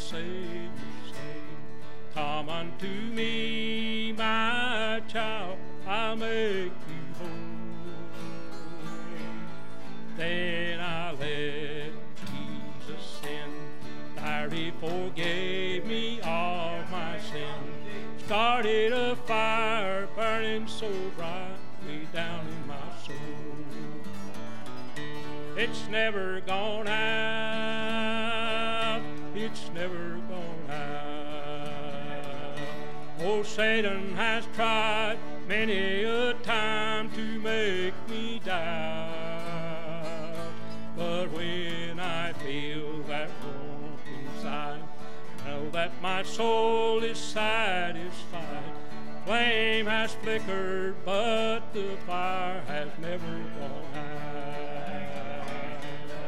Savior say, come unto me, my child, I'll make you whole. Then I let Jesus in, there He forgave me all my sin. Started a fire burning so brightly down in my soul. It's never gone out, it's never gone out. Oh, Satan has tried many a time to make me doubt. But when I feel that warmth inside, know that my soul is satisfied. Flame has flickered, but the fire has never gone out.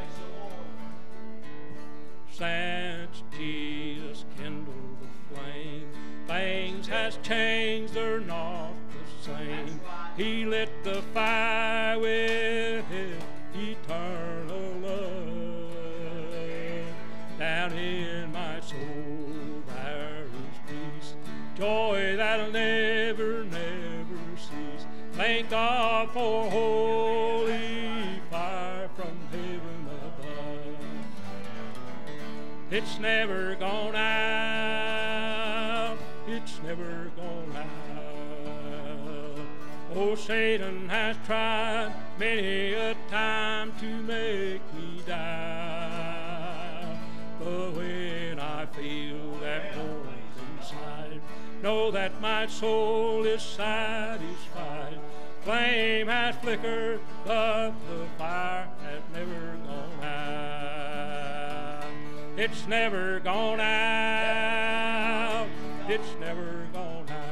Since Jesus kindled the flame, things has changed, they're not the same. He lit the fire with His eternal love. Down in my soul there is peace, joy that'll never, never cease. Thank God for holy fire from heaven above. It's never gone out, it's never gone out. Oh, Satan has tried many a time to make me doubt. But when I feel that warmth inside, know that my soul is satisfied. Flame has flickered, but the fire has never gone out. It's never gone out, it's never gone out.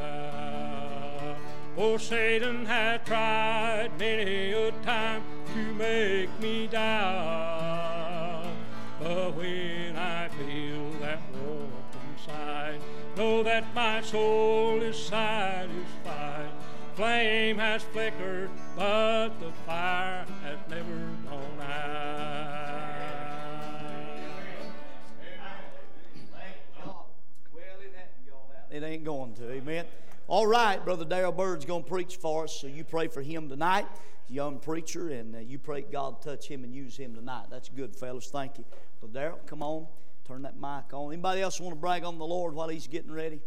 Oh, Satan has tried many a time to make me doubt. But when I feel that warmth inside, know that my soul is satisfied. Flame has flickered, but the fire has never gone out. It ain't going to, amen. All right, Brother Darrell Bird's going to preach for us, so you pray for him tonight. He's a young preacher, and you pray God touch him and use him tonight. That's good, fellas. Thank you. Brother Darrell, come on. Turn that mic on. Anybody else want to brag on the Lord while he's getting ready?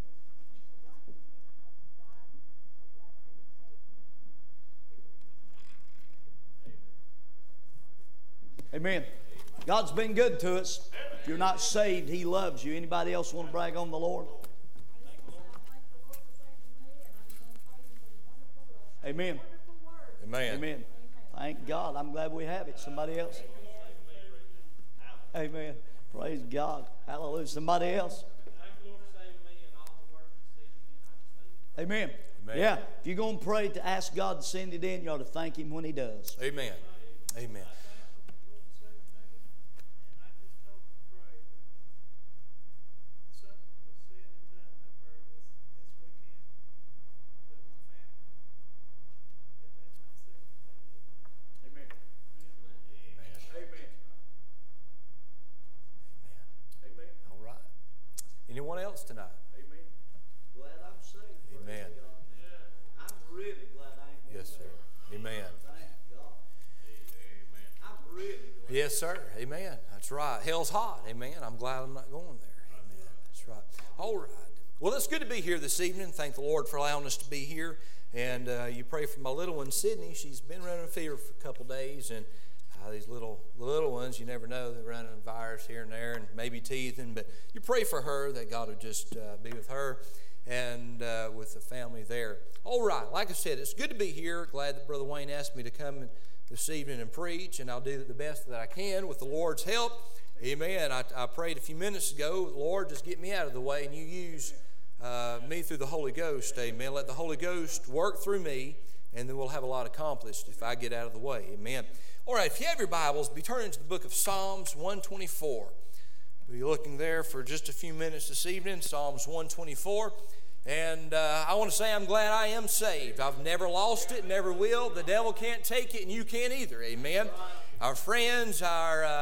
Amen. God's been good to us. If you're not saved, He loves you. Anybody else want to brag on the Lord? Amen. Amen. Amen. Thank God. I'm glad we have it. Somebody else? Amen. Praise God. Hallelujah. Somebody else? Amen. Amen. Yeah. If you're going to pray to ask God to send it in, you ought to thank Him when He does. Amen. Amen. Anyone else tonight? Amen. Glad I'm saved. Amen. I'm really glad I ain't. Yes, sir. Amen. Thank God. Amen. I'm really glad. Yes, sir. Amen. That's right. Hell's hot. Amen. I'm glad I'm not going there. Amen. That's right. All right. Well, it's good to be here this evening. Thank the Lord for allowing us to be here. And you pray for my little one, Sydney. She's been running a fever for a couple days, and these little ones, you never know, they're running a virus here and there and maybe teething. But you pray for her that God would just be with her and with the family there. All right, like I said, it's good to be here. Glad that Brother Wayne asked me to come this evening and preach, and I'll do the best that I can with the Lord's help. Amen. I prayed a few minutes ago, Lord, just get me out of the way, and you use me through the Holy Ghost. Amen. Let the Holy Ghost work through me, and then we'll have a lot accomplished if I get out of the way. Amen. All right, if you have your Bibles, be turning to the book of Psalms 124. We'll be looking there for just a few minutes this evening, Psalms 124. And I want to say I'm glad I am saved. I've never lost it, never will. The devil can't take it, and you can't either. Amen. Our friends, our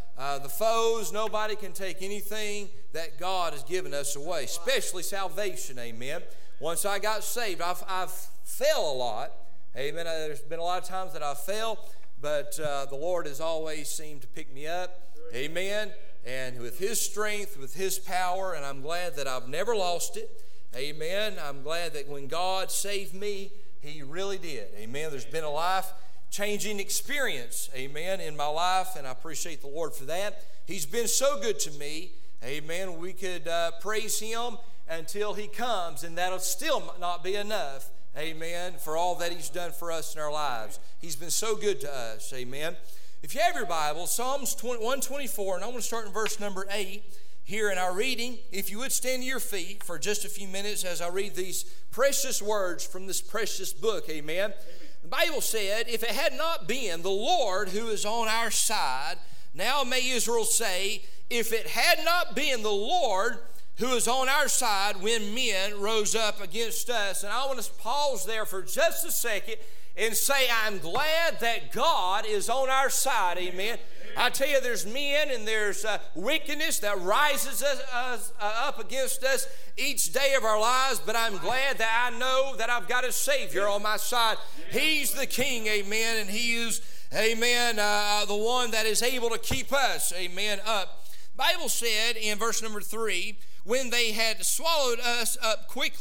the foes, nobody can take anything that God has given us away, especially salvation, amen. Once I got saved, I've fell a lot, amen. There's been a lot of times that I've failed, but the Lord has always seemed to pick me up, amen. And with His strength, with His power, and I'm glad that I've never lost it, amen. I'm glad that when God saved me, He really did, amen. There's been a life-changing experience, amen, in my life, and I appreciate the Lord for that. He's been so good to me, amen. We could praise Him until He comes, and that'll still not be enough, amen, for all that He's done for us in our lives. He's been so good to us, amen. If you have your Bible, Psalms 124, and I'm going to start in verse number 8 here in our reading. If you would stand to your feet for just a few minutes as I read these precious words from this precious book, amen. The Bible said, if it had not been the Lord who is on our side, now may Israel say, if it had not been the Lord who is on our side when men rose up against us. And I want to pause there for just a second and say, I'm glad that God is on our side, amen. I tell you, there's men and there's wickedness that rises us up against us each day of our lives, but I'm glad that I know that I've got a Savior on my side. He's the King, amen, and He is, amen, the one that is able to keep us, amen, up. The Bible said in verse number 3, when they had swallowed us up quick,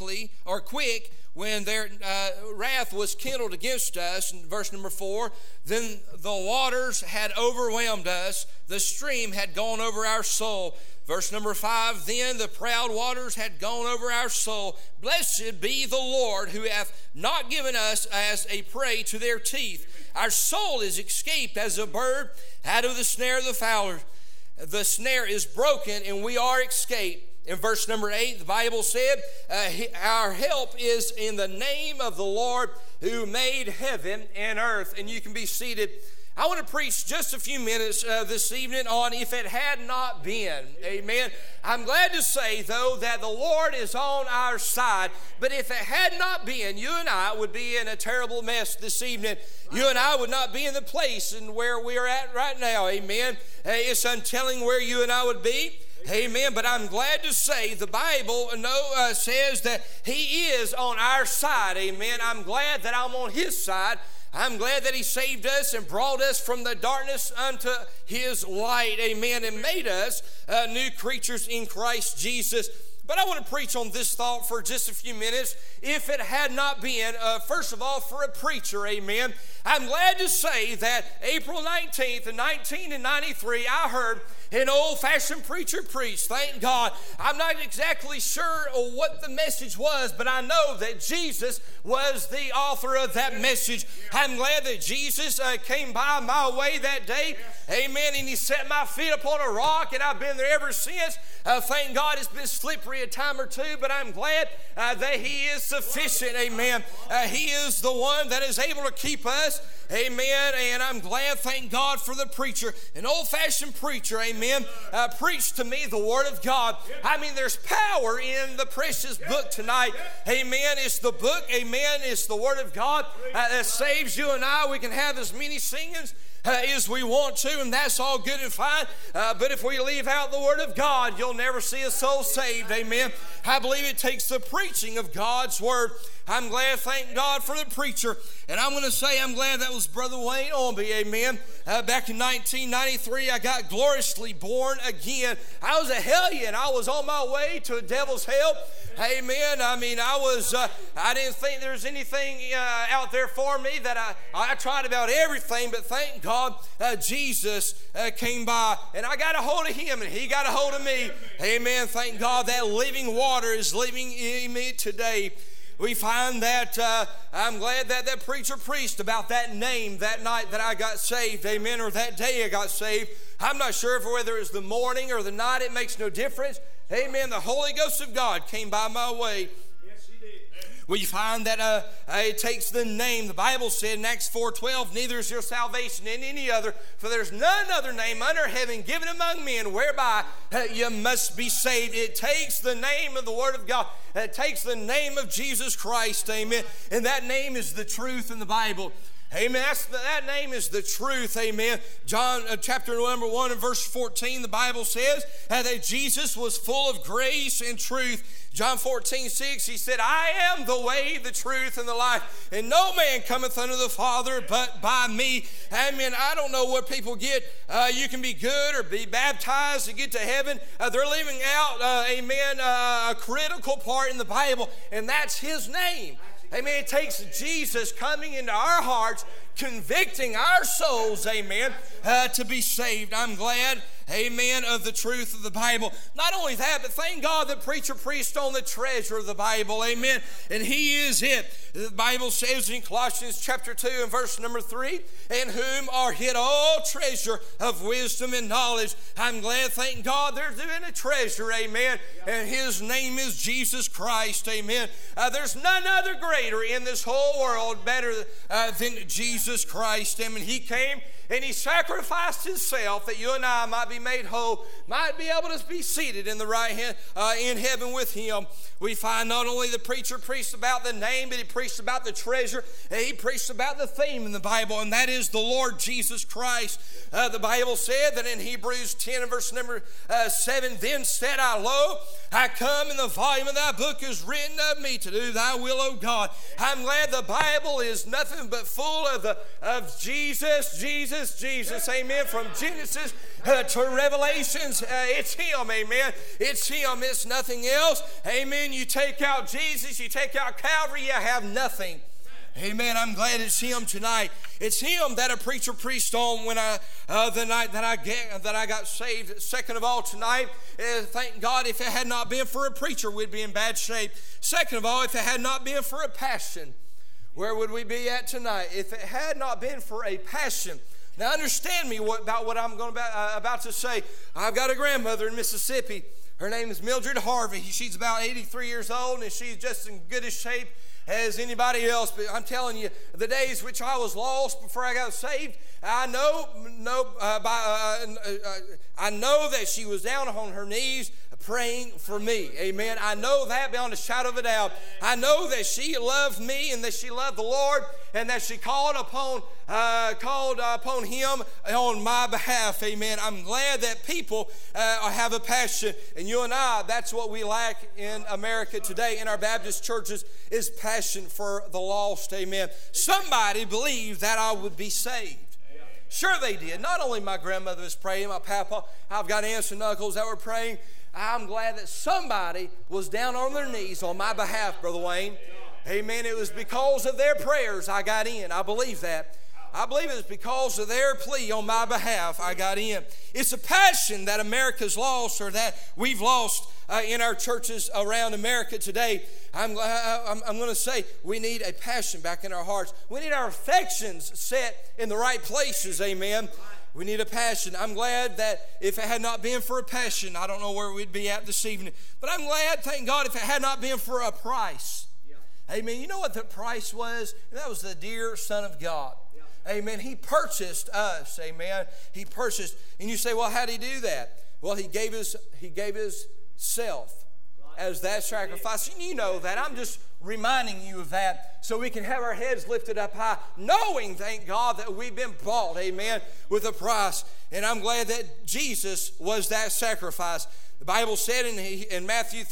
when their wrath was kindled against us, in verse number 4, then the waters had overwhelmed us, the stream had gone over our soul. Verse number 5, then the proud waters had gone over our soul. Blessed be the Lord, who hath not given us as a prey to their teeth. Our soul is escaped as a bird out of the snare of the fowler. The snare is broken, and we are escaped. In verse number 8, the Bible said, our help is in the name of the Lord who made heaven and earth. And you can be seated. I want to preach just a few minutes this evening on if it had not been. Amen. I'm glad to say, though, that the Lord is on our side. But if it had not been, you and I would be in a terrible mess this evening. You and I would not be in the place and where we are at right now. Amen. It's untelling where you and I would be. Amen. But I'm glad to say the Bible says that He is on our side. Amen. I'm glad that I'm on His side. I'm glad that He saved us and brought us from the darkness unto His light. Amen. And made us new creatures in Christ Jesus. But I want to preach on this thought for just a few minutes. If it had not been, first of all, for a preacher, amen. I'm glad to say that April 19th of 1993, I heard an old-fashioned preacher preach. Thank God. I'm not exactly sure what the message was, but I know that Jesus was the author of that message. I'm glad that Jesus came by my way that day. Amen. And He set my feet upon a rock, and I've been there ever since. Thank God it's been slippery a time or two, but I'm glad that He is sufficient. Amen. He is the one that is able to keep us. Amen. And I'm glad, thank God, for the preacher, an old-fashioned preacher, amen, preached to me the Word of God. I mean, there's power in the precious book tonight. Amen. It's the book, amen, it's the Word of God that saves you and I. We can have as many singings as we want to, and that's all good and fine. But if we leave out the Word of God, you'll never see a soul saved. Amen. I believe it takes the preaching of God's Word. I'm glad, thank God, for the preacher. And I'm going to say I'm glad that was Brother Wayne Omby, amen. Back in 1993, I got gloriously born again. I was a hellion. I was on my way to a devil's hell. Amen. I mean, I didn't think there was anything out there for me. That I tried about everything, but thank God Jesus came by, and I got a hold of Him, and He got a hold of me. Amen. Thank God that living water is living in me today. We find that I'm glad that that preacher preached about that name that night that I got saved, amen, or that day I got saved. I'm not sure whether it was the morning or the night. It makes no difference. Amen. The Holy Ghost of God came by my way. Yes, He did. We find that it takes the name. The Bible said in Acts 4:12, neither is your salvation in any other, for there's none other name under heaven given among men whereby you must be saved. It takes the name of the Word of God. It takes the name of Jesus Christ, amen. And that name is the truth in the Bible. Amen. That name is the truth. Amen. John chapter number 1 and verse 14, the Bible says that Jesus was full of grace and truth. John 14:6, he said, I am the way, the truth, and the life, and no man cometh unto the Father but by me. Amen. I don't know what people get. You can be good or be baptized to get to heaven. They're leaving out, a critical part in the Bible, and that's His name. Amen. It takes Jesus coming into our hearts, convicting our souls, amen, to be saved. I'm glad, amen, of the truth of the Bible. Not only that, but thank God that preacher preached on the treasure of the Bible, amen, and He is it. The Bible says in Colossians chapter 2 and verse number 3, in whom are hid all treasure of wisdom and knowledge. I'm glad, thank God, there's doing a treasure, amen, and His name is Jesus Christ, amen. There's none other greater in this whole world better than Jesus Christ. Amen. He came and He sacrificed Himself that you and I might be made whole, might be able to be seated in the right hand in heaven with Him. We find not only the preacher preached about the name, but he preached about the treasure. He preached about the theme in the Bible, and that is the Lord Jesus Christ. The Bible said that in Hebrews 10 and verse number 7, then said I, lo, I come, in the volume of thy book is written of me to do thy will, O God. I'm glad the Bible is nothing but full of Jesus, Jesus, Jesus. Amen. From Genesis to Revelations, it's Him. Amen. It's Him. It's nothing else. Amen. You take out Jesus, you take out Calvary, you have nothing. Amen. I'm glad it's Him tonight. It's Him that a preacher preached on when the night that I got saved. Second of all, tonight, thank God, if it had not been for a preacher, we'd be in bad shape. Second of all, if it had not been for a passion, where would we be at tonight? If it had not been for a passion. Now understand me about what I'm about to say. I've got a grandmother in Mississippi. Her name is Mildred Harvey. She's about 83 years old, and she's just in good as shape as anybody else. But I'm telling you, the days which I was lost before I got saved, I know that she was down on her knees praying for me. Amen. I know that beyond a shadow of a doubt. I know that she loved me and that she loved the Lord and that she called upon Him on my behalf. Amen. I'm glad that people have a passion, and you and I, that's what we lack in America today in our Baptist churches, is passion for the lost. Amen. Somebody believed that I would be saved. Sure they did. Not only my grandmother was praying, my papa, I've got aunts and uncles that were praying. I'm glad that somebody was down on their knees on my behalf, Brother Wayne. Amen. It was because of their prayers I got in. I believe that. I believe it was because of their plea on my behalf I got in. It's a passion that America's lost, or that we've lost in our churches around America today. I'm going to say we need a passion back in our hearts. We need our affections set in the right places. Amen. We need a passion. I'm glad that if it had not been for a passion, I don't know where we'd be at this evening. But I'm glad, thank God, if it had not been for a price. Yeah. Amen. You know what the price was? That was the dear Son of God. Yeah. Amen. He purchased us. Amen. He purchased. And you say, well, how did He do that? Well, He gave His self as that sacrifice. And you know that. I'm just reminding you of that so we can have our heads lifted up high, knowing, thank God, that we've been bought, amen, with a price. And I'm glad that Jesus was that sacrifice. The Bible said in Matthew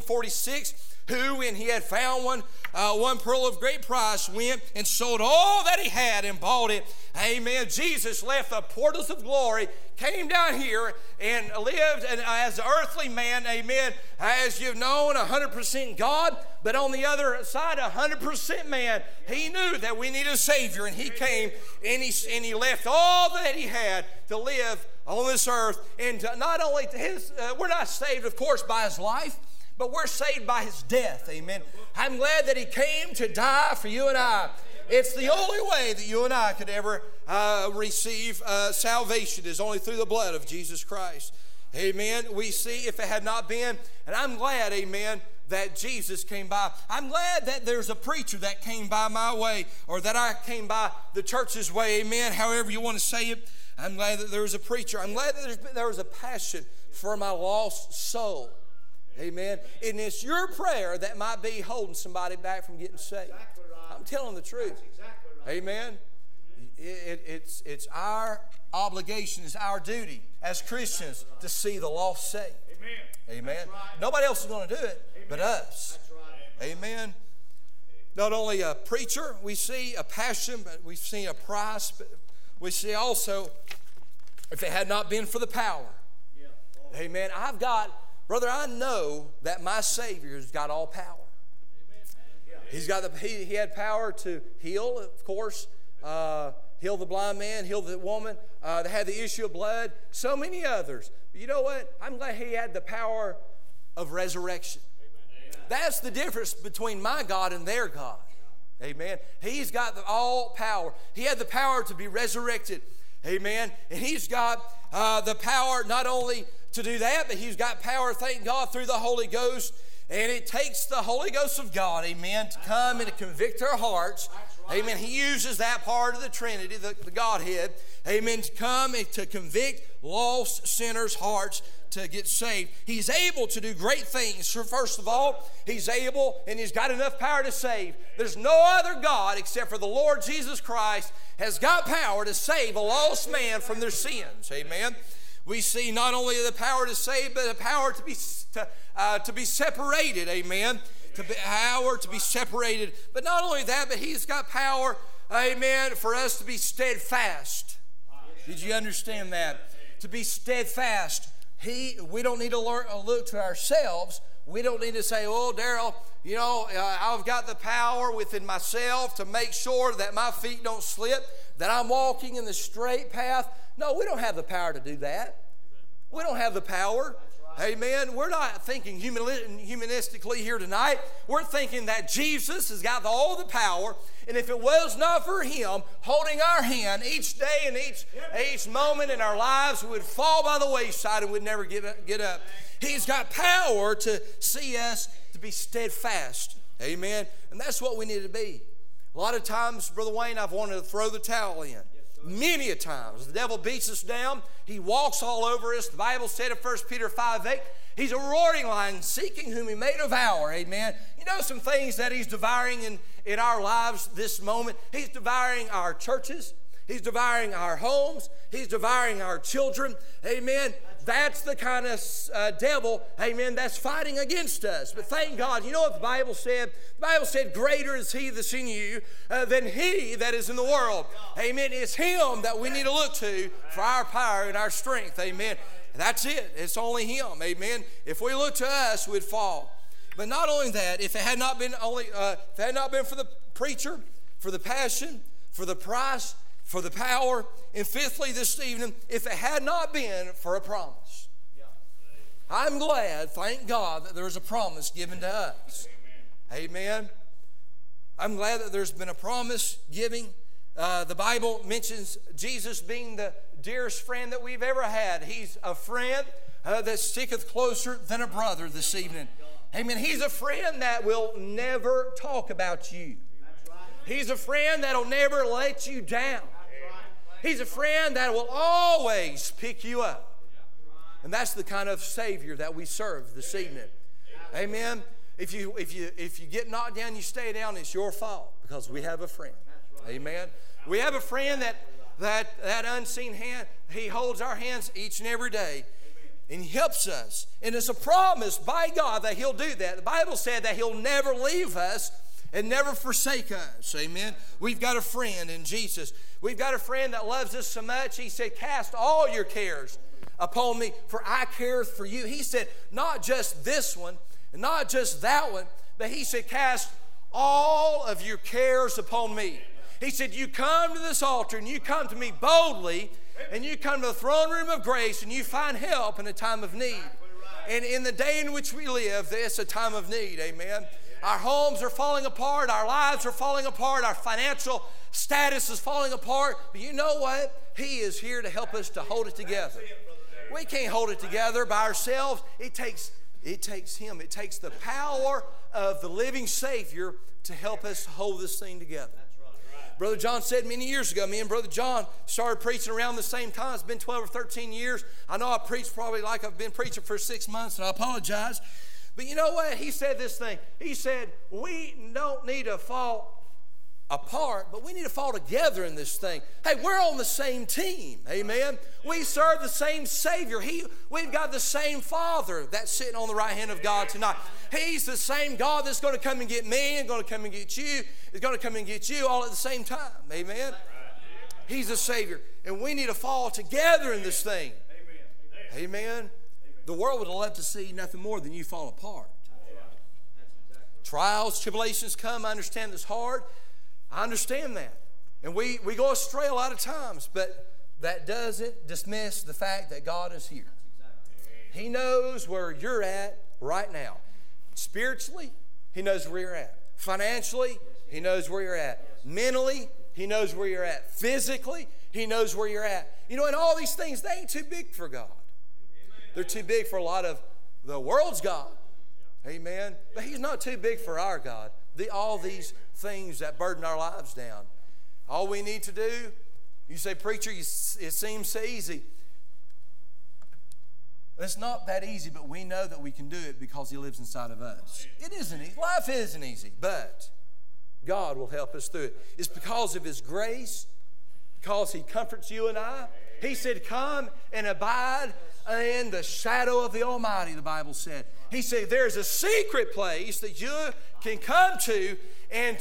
13:46, who, when He had found one pearl of great price, went and sold all that he had and bought it. Amen. Jesus left the portals of glory, came down here and lived as an earthly man, amen, as you've known, 100% God, but on the other side, 100% man. He knew that we needed a Savior, and He came and he left all that He had to live on this earth. And not only we're not saved, of course, by His life, but we're saved by His death. Amen. I'm glad that He came to die for you and I. It's the only way that you and I could ever receive salvation, is only through the blood of Jesus Christ. Amen. We see, if it had not been, and I'm glad, amen, that Jesus came by. I'm glad that there's a preacher that came by my way, or that I came by the church's way. Amen. However you want to say it. I'm glad that there was a preacher. I'm glad that there was a passion for my lost soul. Amen. And it's your prayer that might be holding somebody back from getting saved. Exactly right. I'm telling the truth. Exactly right. Amen. It's our obligation, it's our duty as Christians to see the lost saved. Amen. Nobody else is going to do it but us. Amen. Not only a preacher, we see a passion, but we see a price, but we see also, if it had not been for the power. Amen. Brother, I know that my Savior's got all power. He had power to heal, of course, heal the blind man, heal the woman that had the issue of blood, so many others. But you know what? I'm glad he had the power of resurrection. That's the difference between my God and their God. Amen. He's got all power. He had the power to be resurrected. Amen. And he's got the power not only to do that, but he's got power, thank God, through the Holy Ghost. And it takes the Holy Ghost of God, amen, to come and to convict our hearts. Amen. He uses that part of the Trinity, the Godhead, amen, to come and to convict lost sinners' hearts to get saved. He's able to do great things. So first of all, he's able and he's got enough power to save. There's no other God except for the Lord Jesus Christ has got power to save a lost man from their sins. Amen. We see not only the power to save, but the power to be separated. Amen. Power to be separated. But not only that, but he's got power, amen, for us to be steadfast. Did you understand that? To be steadfast. We don't need to look to ourselves. We don't need to say, oh, Daryl, you know, I've got the power within myself to make sure that my feet don't slip, that I'm walking in the straight path. No, we don't have the power to do that. We don't have the power. Amen. We're not thinking humanistically here tonight. We're thinking that Jesus has got all the power, and if it was not for him holding our hand each day and each moment in our lives, we would fall by the wayside and would never get up. He's got power to see us to be steadfast. Amen. And that's what we need to be. A lot of times, Brother Wayne, I've wanted to throw the towel in. Many a times. The devil beats us down. He walks all over us. The Bible said in 1 Peter 5:8, he's a roaring lion seeking whom he may devour. Amen. You know some things that he's devouring in our lives this moment. He's devouring our churches. He's devouring our homes. He's devouring our children. Amen. That's the kind of devil, amen, that's fighting against us. But thank God, you know what the Bible said? The Bible said, greater is he that's in you than he that is in the world. Amen. It's him that we need to look to for our power and our strength. Amen. That's it. It's only him. Amen. If we look to us, we'd fall. But not only that, if it had not been for the preacher, for the passion, for the price, for the power, and fifthly this evening, if it had not been for a promise. I'm glad, thank God, that there's a promise given to us. Amen. I'm glad that there's been a promise giving. The Bible mentions Jesus being the dearest friend that we've ever had. He's a friend that sticketh closer than a brother this evening. Amen. He's a friend that will never talk about you. He's a friend that will never let you down. He's a friend that will always pick you up. And that's the kind of Savior that we serve this evening. Amen. If you get knocked down, you stay down, it's your fault because we have a friend. Amen. We have a friend that unseen hand, he holds our hands each and every day. And he helps us. And it's a promise by God that he'll do that. The Bible said that he'll never leave us and never forsake us. Amen. We've got a friend in Jesus. We've got a friend that loves us so much. He said, cast all your cares upon me, for I care for you. He said, not just this one, and not just that one, but he said, cast all of your cares upon me. He said, you come to this altar and you come to me boldly, and you come to the throne room of grace and you find help in a time of need. And in the day in which we live, it's a time of need. Amen. Our homes are falling apart. Our lives are falling apart. Our financial status is falling apart. But you know what? He is here to help us to hold it together. We can't hold it together by ourselves. It takes him. It takes the power of the living Savior to help us hold this thing together. Brother John said many years ago, me and Brother John started preaching around the same time. It's been 12 or 13 years. I know I preached probably like I've been preaching for 6 months, and I apologize. But you know what? He said this thing. He said, we don't need to fall apart, but we need to fall together in this thing. Hey, we're on the same team. Amen. We serve the same Savior. We've got the same Father that's sitting on the right hand of God tonight. He's the same God that's going to come and get me and going to come and get you. Is going to come and get you all at the same time. Amen. He's the Savior. And we need to fall together in this thing. Amen. The world would love to see nothing more than you fall apart. Trials, tribulations come. I understand it's hard. I understand that. And we go astray a lot of times, but that doesn't dismiss the fact that God is here. He knows where you're at right now. Spiritually, He knows where you're at. Financially, He knows where you're at. Mentally, He knows where you're at. Physically, He knows where you're at. You know, and all these things, they ain't too big for God. They're too big for a lot of the world's God. Amen. But He's not too big for our God. All these things that burden our lives down. All we need to do, you say, preacher, it seems so easy. It's not that easy, but we know that we can do it because He lives inside of us. It isn't easy. Life isn't easy, but God will help us through it. It's because of His grace, because He comforts you and I. He said, come and abide in the shadow of the Almighty, the Bible said. He said, there's a secret place that you can come to and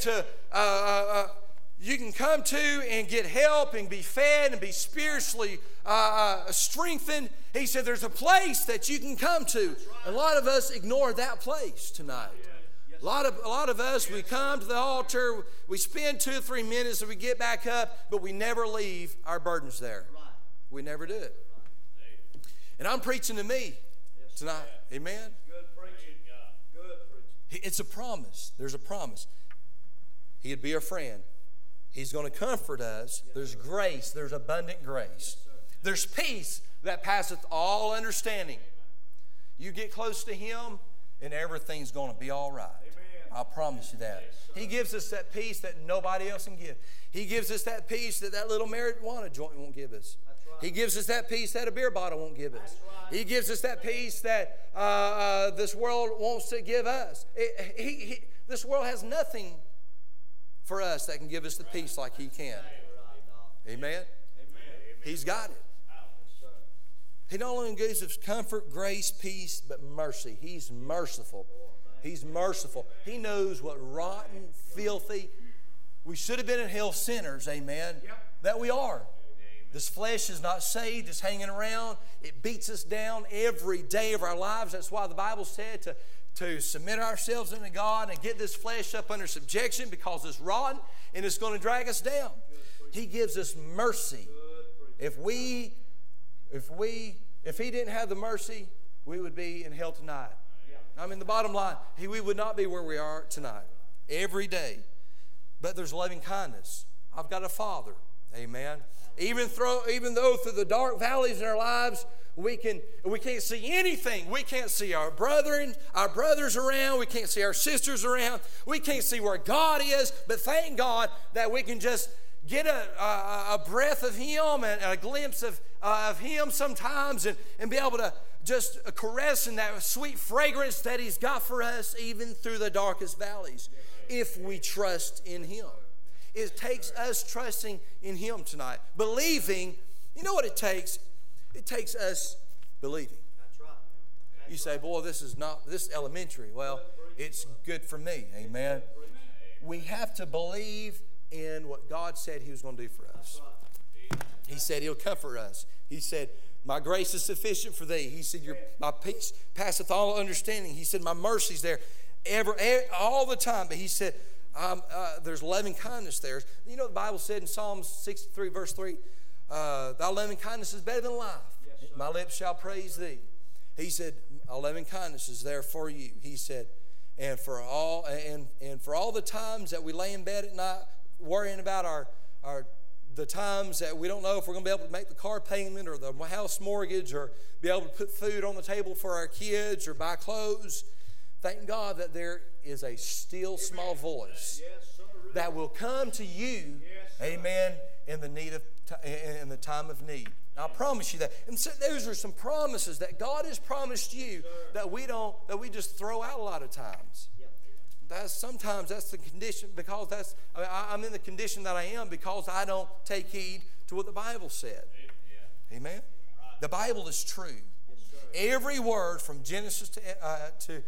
you can come to and get help and be fed and be spiritually strengthened. He said, there's a place that you can come to. A lot of us ignore that place tonight. A lot of us, we come to the altar, we spend 2 or 3 minutes and we get back up, but we never leave our burdens there. We never do it. And I'm preaching to me tonight. Amen. Good preaching. Good preaching. It's a promise. There's a promise. He'd be our friend. He's going to comfort us. There's grace. There's abundant grace. There's peace that passeth all understanding. You get close to Him and everything's going to be all right. I promise you that. He gives us that peace that nobody else can give. He gives us that peace that little marijuana joint won't give us. He gives us that peace that a beer bottle won't give us. He gives us that peace that this world wants to give us. This world has nothing for us that can give us the peace like He can. Amen? He's got it. He not only gives us comfort, grace, peace, but mercy. He's merciful. He's merciful. He knows what rotten, filthy, we should have been in hell sinners, amen, that we are. This flesh is not saved. It's hanging around. It beats us down every day of our lives. That's why the Bible said to submit ourselves unto God and get this flesh up under subjection because it's rotten and it's going to drag us down. He gives us mercy. If He didn't have the mercy, we would be in hell tonight. I mean, the bottom line, we would not be where we are tonight. Every day. But there's loving kindness. I've got a Father. Amen. Even though through the dark valleys in our lives, we can't see anything. We can't see our brothers around. We can't see our sisters around. We can't see where God is. But thank God that we can just get a breath of Him and a glimpse of Him sometimes and be able to just caress in that sweet fragrance that He's got for us even through the darkest valleys if we trust in Him. It takes us trusting in Him tonight. Believing, you know what it takes? It takes us believing. That's right. You say, boy, this is elementary. Well, it's good for me. Amen. We have to believe in what God said He was going to do for us. He said He'll comfort us. He said, my grace is sufficient for thee. He said, my peace passeth all understanding. He said, my mercy's there all the time. But He said, there's loving kindness there. You know the Bible said in Psalm 63 verse 3, thy loving kindness is better than life. Yes, my lips shall praise thee. He said, my loving kindness is there for you. He said, and for all the times that we lay in bed at night worrying about the times that we don't know if we're going to be able to make the car payment or the house mortgage or be able to put food on the table for our kids or buy clothes. Thank God that there is a still small voice that will come to you, amen, in the time of need. I promise you that. And so those are some promises that God has promised you that we just throw out a lot of times. sometimes that's the condition, because I'm in the condition that I am because I don't take heed to what the Bible said. Amen? The Bible is true. Every word from Genesis to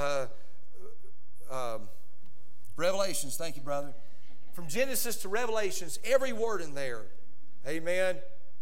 Revelations, thank you, brother. From Genesis to Revelations, every word in there, amen,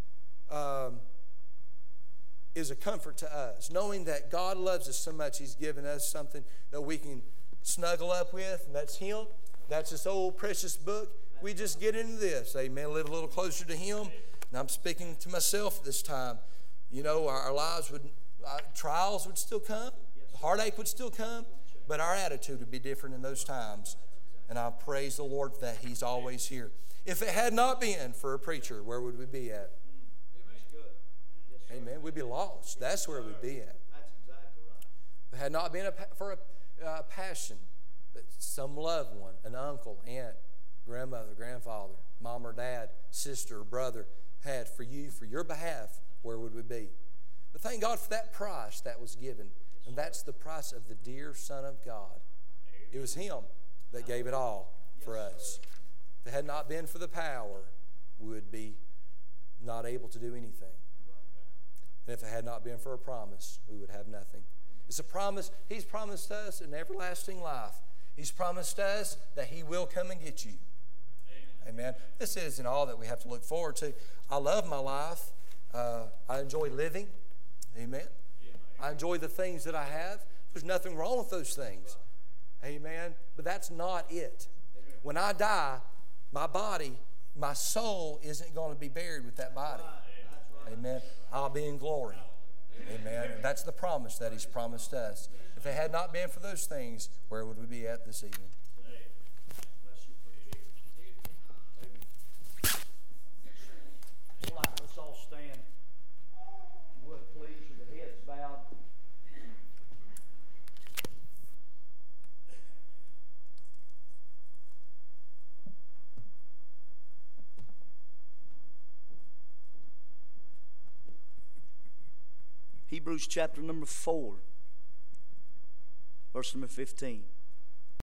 is a comfort to us. Knowing that God loves us so much, He's given us something that we can snuggle up with, and that's Him. That's this old precious book. We just get into this, amen, live a little closer to Him. And I'm speaking to myself this time. You know, our lives trials would still come, heartache would still come, but our attitude would be different in those times. And I praise the Lord that He's always here. If it had not been for a preacher, where would we be at? Amen. We'd be lost. That's where we'd be at. That's exactly right. If it had not been for a passion that some loved one, an uncle, aunt, grandmother, grandfather, mom or dad, sister or brother had for you, for your behalf, where would we be? But thank God for that price that was given. And that's the price of the dear Son of God. It was Him that gave it all for us. If it had not been for the power, we would be not able to do anything. And if it had not been for a promise, we would have nothing. It's a promise. He's promised us an everlasting life. He's promised us that He will come and get you. Amen. This isn't all that we have to look forward to. I love my life. I enjoy living. Amen. I enjoy the things that I have. There's nothing wrong with those things. Amen. But that's not it. When I die, my body, my soul isn't going to be buried with that body. Amen. I'll be in glory. Amen. And that's the promise that He's promised us. If it had not been for those things, where would we be at this evening? All right, let's all stand. If you would, please, with the heads bowed. Hebrews chapter number 4, verse number 15.